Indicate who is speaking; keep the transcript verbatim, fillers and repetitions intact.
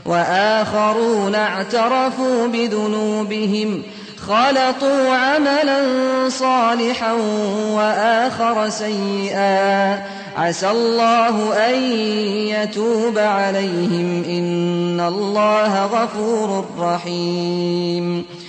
Speaker 1: وآخرون اعترفوا بذنوبهم خلطوا عملا صالحا وآخر سيئا عسى الله أن يتوب عليهم إن الله غفور رحيم